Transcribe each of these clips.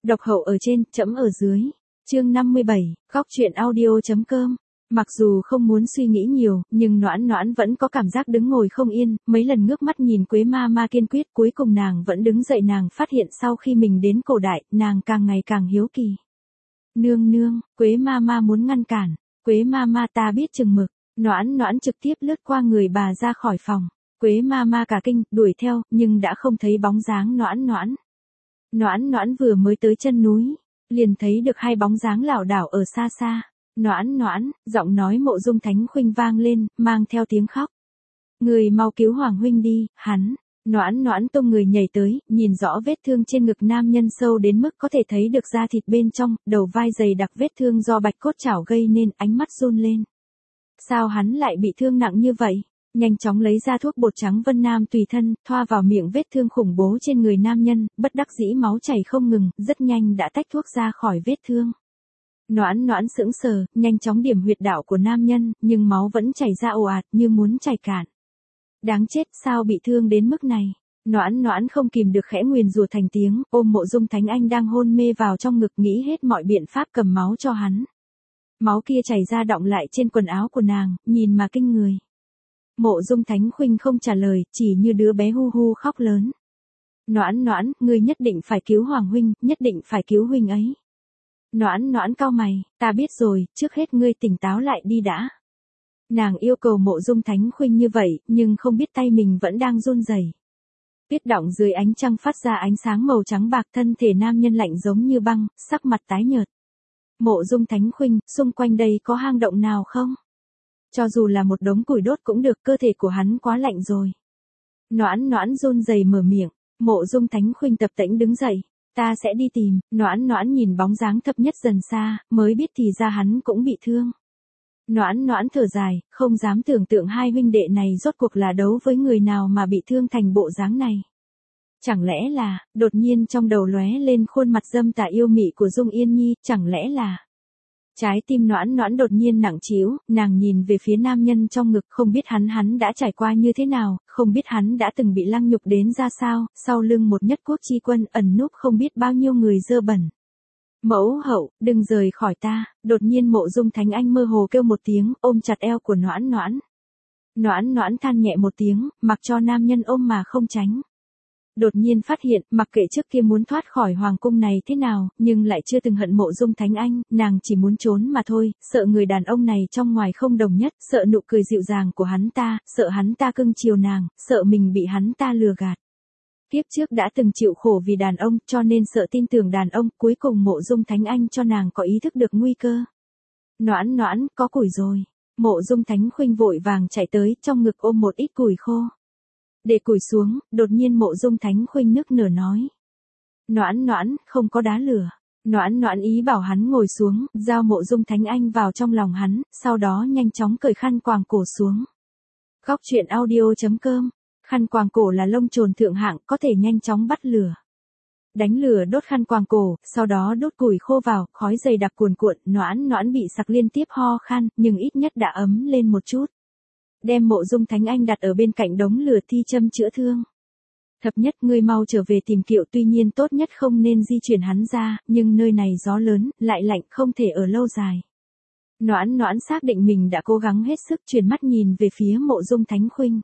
Độc hậu ở trên, trẫm ở dưới. Chương 57, góc truyện audio.com. Mặc dù không muốn suy nghĩ nhiều, nhưng Noãn Noãn vẫn có cảm giác đứng ngồi không yên, mấy lần ngước mắt nhìn Quế Ma kiên quyết, cuối cùng nàng vẫn đứng dậy. Nàng phát hiện sau khi mình đến cổ đại, nàng càng ngày càng hiếu kỳ. Nương nương, Quế Ma muốn ngăn cản. Quế Ma ta biết chừng mực. Noãn Noãn trực tiếp lướt qua người bà ra khỏi phòng. Quế Ma cả kinh, đuổi theo, nhưng đã không thấy bóng dáng Noãn Noãn. Noãn Noãn vừa mới tới chân núi, liền thấy được hai bóng dáng lảo đảo ở xa xa. Noãn Noãn, giọng nói Mộ Dung Thánh Khuynh vang lên, mang theo tiếng khóc. Người mau cứu Hoàng huynh đi, hắn. Noãn Noãn tung người nhảy tới, nhìn rõ vết thương trên ngực nam nhân sâu đến mức có thể thấy được da thịt bên trong, đầu vai dày đặc vết thương do bạch cốt chảo gây nên, ánh mắt run lên. Sao hắn lại bị thương nặng như vậy? Nhanh chóng lấy ra thuốc bột trắng Vân Nam tùy thân, thoa vào miệng vết thương khủng bố trên người nam nhân, bất đắc dĩ máu chảy không ngừng, rất nhanh đã tách thuốc ra khỏi vết thương. Noãn Noãn sững sờ, nhanh chóng điểm huyệt đạo của nam nhân, nhưng máu vẫn chảy ra ồ ạt như muốn chảy cạn. Đáng chết, sao bị thương đến mức này? Noãn Noãn không kìm được khẽ nguyền rủa thành tiếng, ôm Mộ Dung Thánh Anh đang hôn mê vào trong ngực, nghĩ hết mọi biện pháp cầm máu cho hắn. Máu kia chảy ra đọng lại trên quần áo của nàng, nhìn mà kinh người. Mộ Dung Thánh Khuynh không trả lời, chỉ như đứa bé hu hu khóc lớn. Noãn Noãn, ngươi nhất định phải cứu Hoàng huynh, nhất định phải cứu huynh ấy. Noãn Noãn cau mày, ta biết rồi, trước hết ngươi tỉnh táo lại đi đã. Nàng yêu cầu Mộ Dung Thánh Khuynh như vậy, nhưng không biết tay mình vẫn đang run rẩy. Tuyết đọng dưới ánh trăng phát ra ánh sáng màu trắng bạc, thân thể nam nhân lạnh giống như băng, sắc mặt tái nhợt. Mộ Dung Thánh Khuynh, xung quanh đây có hang động nào không? Cho dù là một đống củi đốt cũng được, cơ thể của hắn quá lạnh rồi. Noãn Noãn run rẩy mở miệng. Mộ Dung Thánh Khuynh tập tễnh đứng dậy. Ta sẽ đi tìm. Noãn Noãn nhìn bóng dáng thấp nhất dần xa, mới biết thì ra hắn cũng bị thương. Noãn Noãn thở dài, không dám tưởng tượng hai huynh đệ này rốt cuộc là đấu với người nào mà bị thương thành bộ dáng này. Chẳng lẽ là, đột nhiên trong đầu lóe lên khuôn mặt dâm tà yêu mị của Dung Yên Nhi, chẳng lẽ là... Trái tim Noãn Noãn đột nhiên nặng trĩu, nàng nhìn về phía nam nhân trong ngực, không biết hắn đã trải qua như thế nào, không biết hắn đã từng bị lăng nhục đến ra sao, sau lưng một nhất quốc chi quân ẩn núp không biết bao nhiêu người dơ bẩn. Mẫu hậu, đừng rời khỏi ta. Đột nhiên Mộ Dung Thánh Anh mơ hồ kêu một tiếng, ôm chặt eo của Noãn Noãn. Noãn Noãn than nhẹ một tiếng, mặc cho nam nhân ôm mà không tránh. Đột nhiên phát hiện, mặc kệ trước kia muốn thoát khỏi hoàng cung này thế nào, nhưng lại chưa từng hận Mộ Dung Thánh Anh, nàng chỉ muốn trốn mà thôi, sợ người đàn ông này trong ngoài không đồng nhất, sợ nụ cười dịu dàng của hắn ta, sợ hắn ta cưng chiều nàng, sợ mình bị hắn ta lừa gạt. Kiếp trước đã từng chịu khổ vì đàn ông, cho nên sợ tin tưởng đàn ông, cuối cùng Mộ Dung Thánh Anh cho nàng có ý thức được nguy cơ. Noãn Noãn, có củi rồi. Mộ Dung Thánh Khuynh vội vàng chạy tới, trong ngực ôm một ít củi khô. Để củi xuống, đột nhiên Mộ Dung Thánh Khuynh nức nở nói. Noãn Noãn, không có đá lửa. Noãn Noãn ý bảo hắn ngồi xuống, giao Mộ Dung Thánh Anh vào trong lòng hắn, sau đó nhanh chóng cởi khăn quàng cổ xuống. Góc truyện audio.com. Khăn quàng cổ là lông trồn thượng hạng, có thể nhanh chóng bắt lửa. Đánh lửa đốt khăn quàng cổ, sau đó đốt củi khô vào, khói dày đặc cuồn cuộn, Noãn Noãn bị sặc liên tiếp ho khan, nhưng ít nhất đã ấm lên một chút. Đem Mộ Dung Thánh Anh đặt ở bên cạnh đống lửa thi châm chữa thương. Thập nhất, ngươi mau trở về tìm Kiệu, tuy nhiên tốt nhất không nên di chuyển hắn ra, nhưng nơi này gió lớn, lại lạnh, không thể ở lâu dài. Noãn Noãn xác định mình đã cố gắng hết sức, chuyển mắt nhìn về phía Mộ Dung Thánh Khuynh.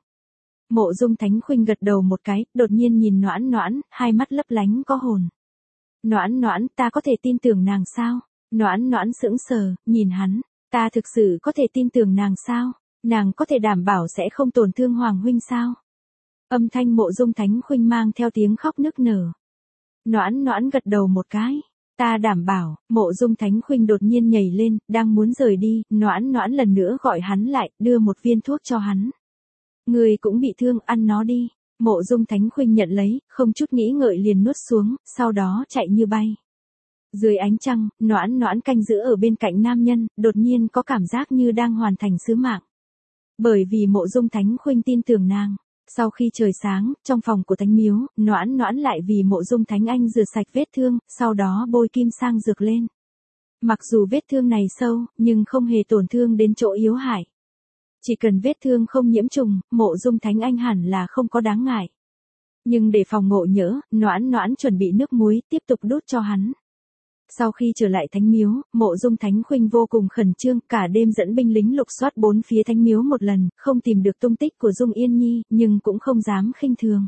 Mộ Dung Thánh Khuynh gật đầu một cái, đột nhiên nhìn Noãn Noãn, hai mắt lấp lánh có hồn. Noãn Noãn, ta có thể tin tưởng nàng sao? Noãn Noãn sững sờ, nhìn hắn, ta thực sự có thể tin tưởng nàng sao? Nàng có thể đảm bảo sẽ không tổn thương Hoàng huynh sao? Âm thanh Mộ Dung Thánh Khuynh mang theo tiếng khóc nức nở. Noãn Noãn gật đầu một cái. Ta đảm bảo. Mộ Dung Thánh Khuynh đột nhiên nhảy lên, đang muốn rời đi, Noãn Noãn lần nữa gọi hắn lại, đưa một viên thuốc cho hắn. Người cũng bị thương, ăn nó đi. Mộ Dung Thánh Khuynh nhận lấy, không chút nghĩ ngợi liền nuốt xuống, sau đó chạy như bay. Dưới ánh trăng, Noãn Noãn canh giữ ở bên cạnh nam nhân, đột nhiên có cảm giác như đang hoàn thành sứ mạng. Bởi vì Mộ Dung Thánh Khuynh tin tưởng nàng. Sau khi trời sáng, trong phòng của Thánh Miếu, Noãn Noãn lại vì Mộ Dung Thánh Anh rửa sạch vết thương, sau đó bôi kim sang dược lên. Mặc dù vết thương này sâu, nhưng không hề tổn thương đến chỗ yếu hại. Chỉ cần vết thương không nhiễm trùng, Mộ Dung Thánh Anh hẳn là không có đáng ngại. Nhưng để phòng ngộ nhỡ, Noãn Noãn chuẩn bị nước muối, tiếp tục đút cho hắn. Sau khi trở lại thánh miếu, Mộ Dung Thánh Khuynh vô cùng khẩn trương, cả đêm dẫn binh lính lục soát bốn phía thánh miếu một lần, không tìm được tung tích của Dung Yên Nhi, nhưng cũng không dám khinh thường.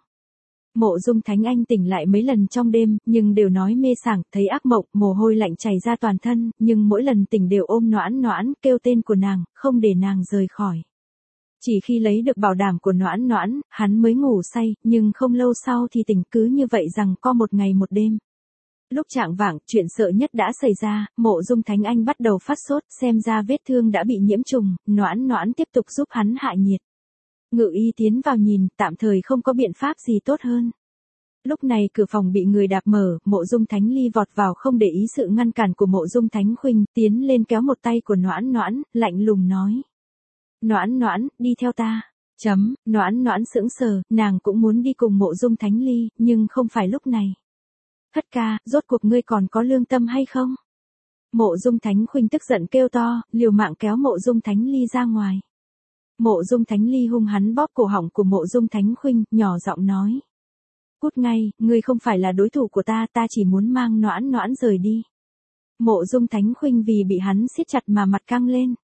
Mộ Dung Thánh Anh tỉnh lại mấy lần trong đêm, nhưng đều nói mê sảng, thấy ác mộng, mồ hôi lạnh chảy ra toàn thân, nhưng mỗi lần tỉnh đều ôm Noãn Noãn, kêu tên của nàng, không để nàng rời khỏi. Chỉ khi lấy được bảo đảm của Noãn Noãn, hắn mới ngủ say, nhưng không lâu sau thì tỉnh, cứ như vậy rằng co một ngày một đêm. Lúc chạng vạng, chuyện sợ nhất đã xảy ra, Mộ Dung Thánh Anh bắt đầu phát sốt, xem ra vết thương đã bị nhiễm trùng, Noãn Noãn tiếp tục giúp hắn hạ nhiệt. Ngự y tiến vào nhìn, tạm thời không có biện pháp gì tốt hơn. Lúc này cửa phòng bị người đạp mở, Mộ Dung Thánh Ly vọt vào không để ý sự ngăn cản của Mộ Dung Thánh Khuynh, tiến lên kéo một tay của Noãn Noãn, lạnh lùng nói. Noãn Noãn, đi theo ta. Noãn Noãn sững sờ, nàng cũng muốn đi cùng Mộ Dung Thánh Ly, nhưng không phải lúc này. Thất ca, rốt cuộc ngươi còn có lương tâm hay không? Mộ Dung Thánh Khuynh tức giận kêu to, liều mạng kéo Mộ Dung Thánh Ly ra ngoài. Mộ Dung Thánh Ly hung hắn bóp cổ họng của Mộ Dung Thánh Khuynh, nhỏ giọng nói. Cút ngay, ngươi không phải là đối thủ của ta, ta chỉ muốn mang Noãn Noãn rời đi. Mộ Dung Thánh Khuynh vì bị hắn siết chặt mà mặt căng lên.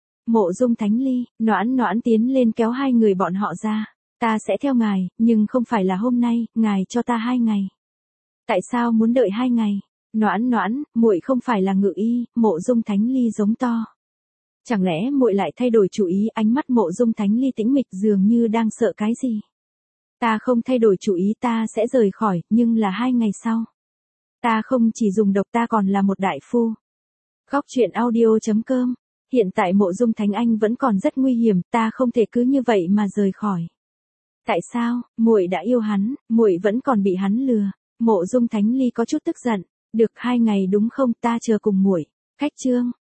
Mộ Dung Thánh Ly, Noãn Noãn tiến lên kéo hai người bọn họ ra. Ta sẽ theo ngài, nhưng không phải là hôm nay, ngài cho ta 2 ngày. Tại sao muốn đợi 2 ngày? Noãn Noãn, muội không phải là ngự y, Mộ Dung Thánh Ly giống to. Chẳng lẽ muội lại thay đổi chủ ý? Ánh mắt Mộ Dung Thánh Ly tĩnh mịch, dường như đang sợ cái gì. Ta không thay đổi chủ ý, ta sẽ rời khỏi, nhưng là 2 ngày sau. Ta không chỉ dùng độc, ta còn là một đại phu. Góc truyện audio.com. Hiện tại Mộ Dung Thánh Anh vẫn còn rất nguy hiểm, ta không thể cứ như vậy mà rời khỏi. Tại sao? Muội đã yêu hắn, muội vẫn còn bị hắn lừa. Mộ Dung Thánh Ly có chút tức giận. Được 2 ngày đúng không, ta chờ cùng muội. Cách chương.